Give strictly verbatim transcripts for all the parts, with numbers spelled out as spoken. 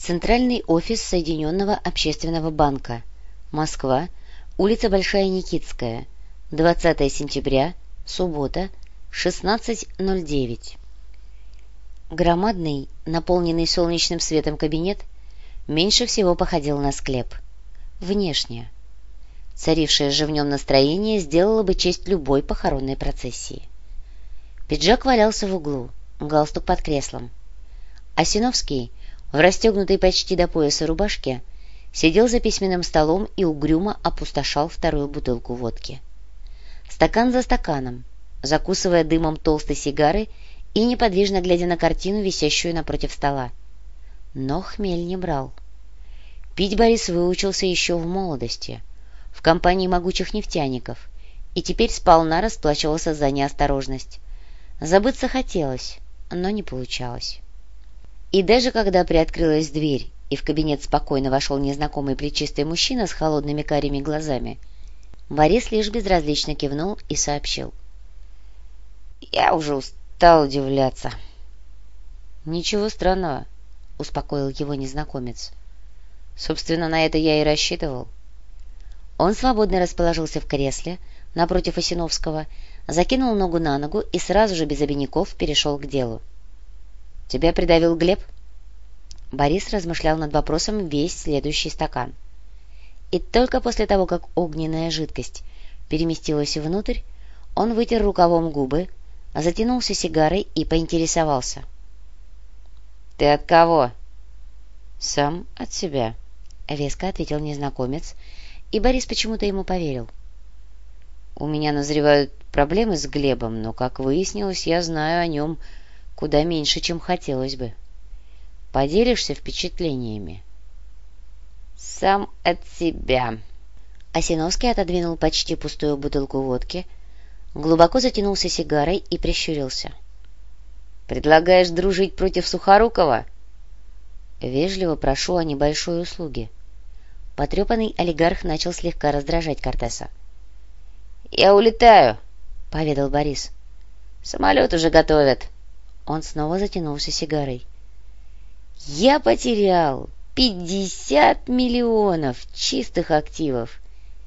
Центральный офис Соединенного общественного банка. Москва. Улица Большая Никитская. двадцатое сентября. Суббота. шестнадцать ноль девять. Громадный, наполненный солнечным светом кабинет меньше всего походил на склеп. Внешне. Царившее же в нем настроение сделало бы честь любой похоронной процессии. Пиджак валялся в углу, галстук под креслом. Осиновский, в расстегнутой почти до пояса рубашке, сидел за письменным столом и угрюмо опустошал вторую бутылку водки. Стакан за стаканом, закусывая дымом толстой сигары и неподвижно глядя на картину, висящую напротив стола. Но хмель не брал. Пить Борис выучился еще в молодости, в компании могучих нефтяников, и теперь сполна расплачивался за неосторожность. Забыться хотелось, но не получалось. И даже когда приоткрылась дверь, и в кабинет спокойно вошел незнакомый плечистый мужчина с холодными карими глазами, Борис лишь безразлично кивнул и сообщил: «Я уже устал удивляться». «Ничего странного», — успокоил его незнакомец. «Собственно, на это я и рассчитывал». Он свободно расположился в кресле напротив Осиновского, закинул ногу на ногу и сразу же без обиняков перешел к делу. «Тебя придавил Глеб?» Борис размышлял над вопросом весь следующий стакан. И только после того, как огненная жидкость переместилась внутрь, он вытер рукавом губы, затянулся сигарой и поинтересовался: «Ты от кого?» «Сам от себя», — веско ответил незнакомец, и Борис почему-то ему поверил. «У меня назревают проблемы с Глебом, но, как выяснилось, я знаю о нем куда меньше, чем хотелось бы. Поделишься впечатлениями?» «Сам от себя». Осиновский отодвинул почти пустую бутылку водки, глубоко затянулся сигарой и прищурился. «Предлагаешь дружить против Сухорукова?» «Вежливо прошу о небольшой услуге». Потрепанный олигарх начал слегка раздражать Кортеса. «Я улетаю», — поведал Борис. «Самолет уже готовят». Он снова затянулся сигарой. «Я потерял пятьдесят миллионов чистых активов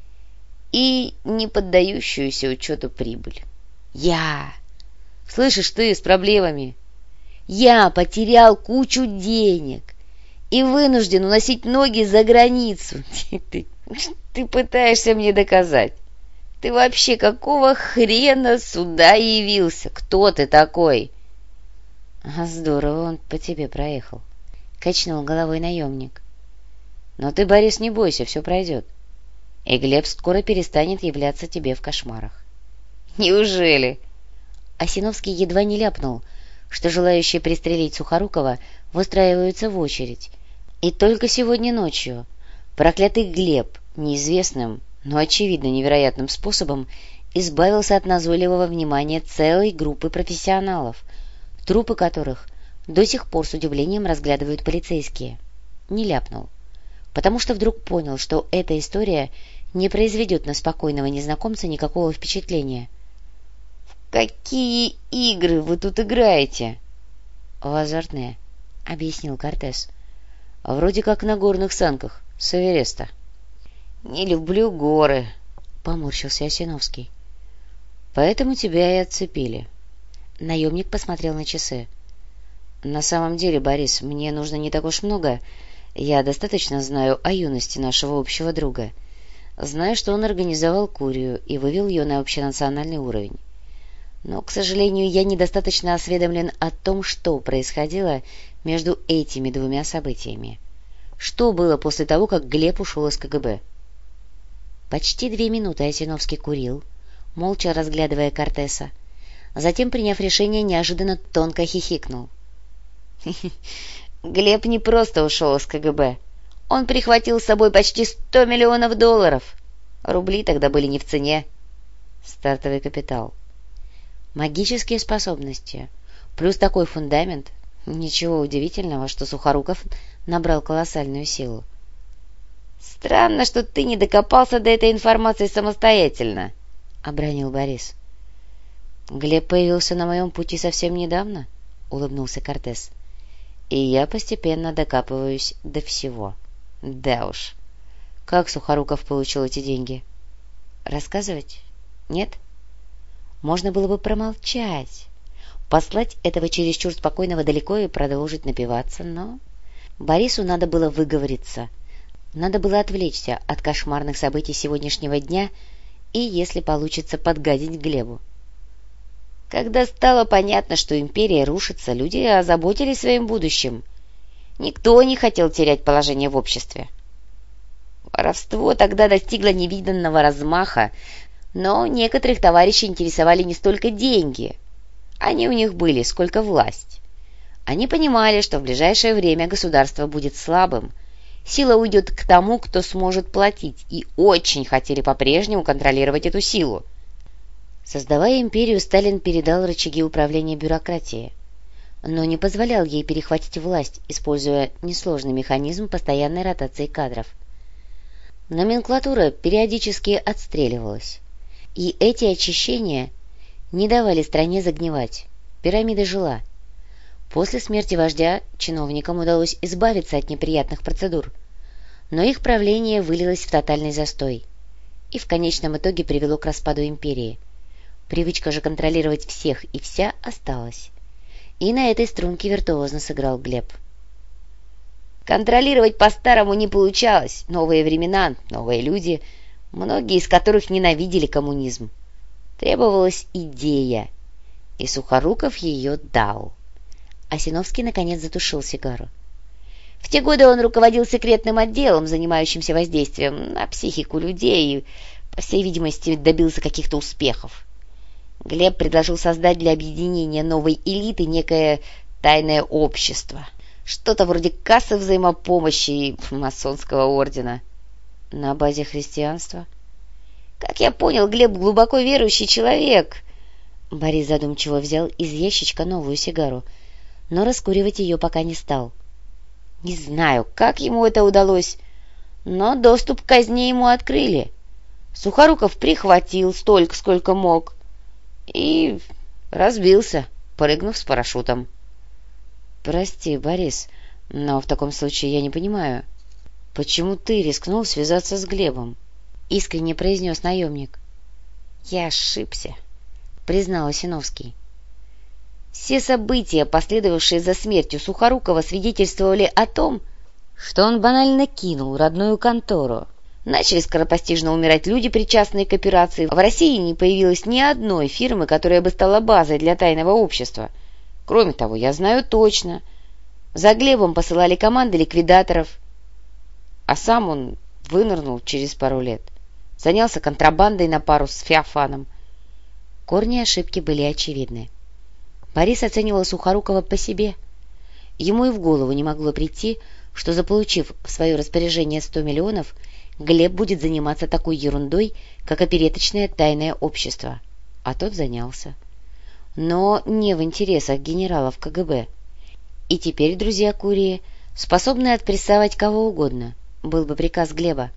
и не поддающуюся учету прибыль. Я! Слышишь ты, с проблемами? Я потерял кучу денег и вынужден уносить ноги за границу. Ты, ты пытаешься мне доказать? Ты вообще какого хрена сюда явился? Кто ты такой?» «А здорово он по тебе проехал», — качнул головой наемник. «Но ты, Борис, не бойся, все пройдет. И Глеб скоро перестанет являться тебе в кошмарах». «Неужели?» Осиновский едва не ляпнул, что желающие пристрелить Сухорукова выстраиваются в очередь. И только сегодня ночью проклятый Глеб неизвестным, но очевидно невероятным способом избавился от назойливого внимания целой группы профессионалов, трупы которых до сих пор с удивлением разглядывают полицейские. Не ляпнул, потому что вдруг понял, что эта история не произведет на спокойного незнакомца никакого впечатления. «В какие игры вы тут играете?» «В азартные», — объяснил Кортес. «Вроде как на горных санках с Эвереста». «Не люблю горы», — поморщился Осиновский. «Поэтому тебя и отцепили». Наемник посмотрел на часы. «На самом деле, Борис, мне нужно не так уж много. Я достаточно знаю о юности нашего общего друга. Знаю, что он организовал Курию и вывел ее на общенациональный уровень. Но, к сожалению, я недостаточно осведомлен о том, что происходило между этими двумя событиями. Что было после того, как Глеб ушел из КГБ?» Почти две минуты Осиновский курил, молча разглядывая Кортеса. Затем, приняв решение, неожиданно тонко хихикнул. «Глеб не просто ушел из КГБ. Он прихватил с собой почти сто миллионов долларов. Рубли тогда были не в цене. Стартовый капитал. Магические способности. Плюс такой фундамент. Ничего удивительного, что Сухоруков набрал колоссальную силу». «Странно, что ты не докопался до этой информации самостоятельно», — обронил Борис. «Глеб появился на моем пути совсем недавно», — улыбнулся Кортес. И я постепенно докапываюсь до всего. Да уж. Как Сухоруков получил эти деньги? Рассказывать? Нет? Можно было бы промолчать, послать этого чересчур спокойного далеко и продолжить напиваться, но Борису надо было выговориться. Надо было отвлечься от кошмарных событий сегодняшнего дня и, если получится, подгадить Глебу. Когда стало понятно, что империя рушится, люди озаботились своим будущим. Никто не хотел терять положение в обществе. Воровство тогда достигло невиданного размаха, но некоторых товарищей интересовали не столько деньги. Они у них были, сколько власть. Они понимали, что в ближайшее время государство будет слабым, сила уйдет к тому, кто сможет платить, и очень хотели по-прежнему контролировать эту силу. Создавая империю, Сталин передал рычаги управления бюрократии, но не позволял ей перехватить власть, используя несложный механизм постоянной ротации кадров. Номенклатура периодически отстреливалась, и эти очищения не давали стране загнивать. Пирамида жила. После смерти вождя чиновникам удалось избавиться от неприятных процедур, но их правление вылилось в тотальный застой и в конечном итоге привело к распаду империи. Привычка же контролировать всех и вся осталась. И на этой струнке виртуозно сыграл Глеб. Контролировать по-старому не получалось. Новые времена, новые люди, многие из которых ненавидели коммунизм. Требовалась идея, и Сухоруков ее дал. Осиновский наконец затушил сигару. В те годы он руководил секретным отделом, занимающимся воздействием на психику людей, и, по всей видимости, добился каких-то успехов. Глеб предложил создать для объединения новой элиты некое тайное общество. Что-то вроде кассы взаимопомощи и масонского ордена. На базе христианства? Как я понял, Глеб глубоко верующий человек. Борис задумчиво взял из ящичка новую сигару, но раскуривать ее пока не стал. Не знаю, как ему это удалось, но доступ к казне ему открыли. Сухоруков прихватил столько, сколько мог, и разбился, прыгнув с парашютом. «Прости, Борис, но в таком случае я не понимаю, почему ты рискнул связаться с Глебом?» — искренне произнес наемник. «Я ошибся», — признал Осиновский. Все события, последовавшие за смертью Сухорукова, свидетельствовали о том, что он банально кинул родную контору. Начали скоропостижно умирать люди, причастные к операции. В России не появилось ни одной фирмы, которая бы стала базой для тайного общества. Кроме того, я знаю точно, за Глебом посылали команды ликвидаторов, а сам он вынырнул через пару лет. Занялся контрабандой на пару с Феофаном. Корни ошибки были очевидны. Борис оценивал Сухорукова по себе. Ему и в голову не могло прийти, что, заполучив в свое распоряжение сто миллионов, Глеб будет заниматься такой ерундой, как опереточное тайное общество. А тот занялся. Но не в интересах генералов КГБ. И теперь друзья Курии способны отпрессовать кого угодно, был бы приказ Глеба.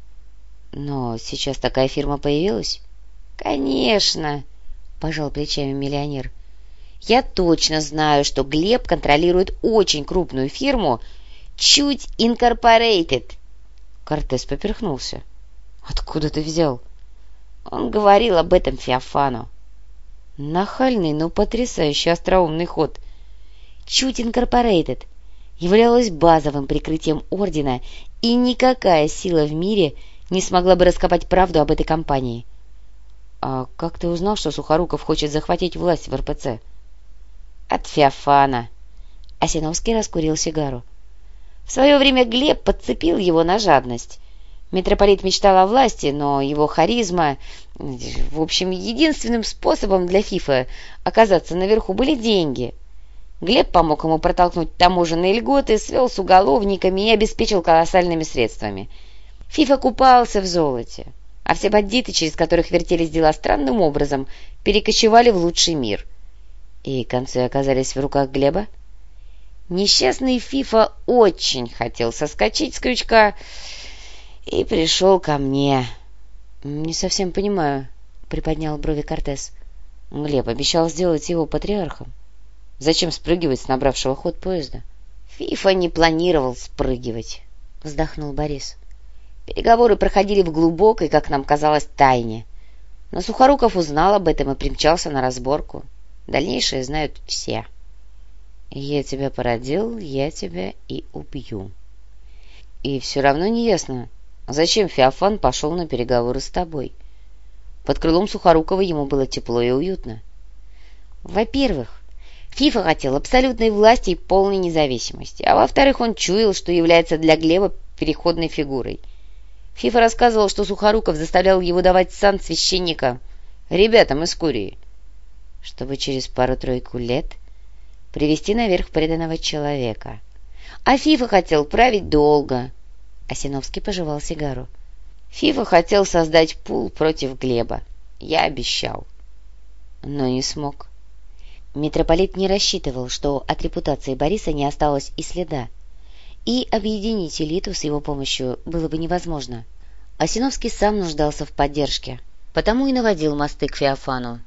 Но сейчас такая фирма появилась? Конечно, пожал плечами миллионер. Я точно знаю, что Глеб контролирует очень крупную фирму «Чуть Инкорпорейтед». Кортес поперхнулся. «Откуда ты взял?» Он говорил об этом Феофану. Нахальный, но потрясающе остроумный ход. «Чуть Инкорпорейтед» являлась базовым прикрытием ордена, и никакая сила в мире не смогла бы раскопать правду об этой компании. «А как ты узнал, что Сухоруков хочет захватить власть в эр пэ цэ?» «От Феофана». Осиновский раскурил сигару. В свое время Глеб подцепил его на жадность. Митрополит мечтал о власти, но его харизма... В общем, единственным способом для Фифа оказаться наверху были деньги. Глеб помог ему протолкнуть таможенные льготы, свел с уголовниками и обеспечил колоссальными средствами. Фифа купался в золоте, а все бандиты, через которых вертелись дела, странным образом перекочевали в лучший мир. И концы оказались в руках Глеба. Несчастный Фифа очень хотел соскочить с крючка и пришел ко мне. — Не совсем понимаю, — приподнял брови Кортес. Глеб обещал сделать его патриархом. Зачем спрыгивать с набравшего ход поезда? Фифа не планировал спрыгивать, вздохнул Борис. Переговоры проходили в глубокой, как нам казалось, тайне. Но Сухоруков узнал об этом и примчался на разборку. Дальнейшее знают все. Я тебя породил, я тебя и убью. И все равно не ясно, зачем Феофан пошел на переговоры с тобой. Под крылом Сухорукова ему было тепло и уютно. Во-первых, Фифа хотел абсолютной власти и полной независимости, а во-вторых, он чуял, что является для Глеба переходной фигурой. Фифа рассказывал, что Сухоруков заставлял его давать сан священника ребятам из Курии, чтобы через пару-тройку лет привести наверх преданного человека. А Фифа хотел править долго. Осиновский пожевал сигару. Фифа хотел создать пул против Глеба. Я обещал. Но не смог. Митрополит не рассчитывал, что от репутации Бориса не осталось и следа, и объединить элиту с его помощью было бы невозможно. Осиновский сам нуждался в поддержке, потому и наводил мосты к Феофану,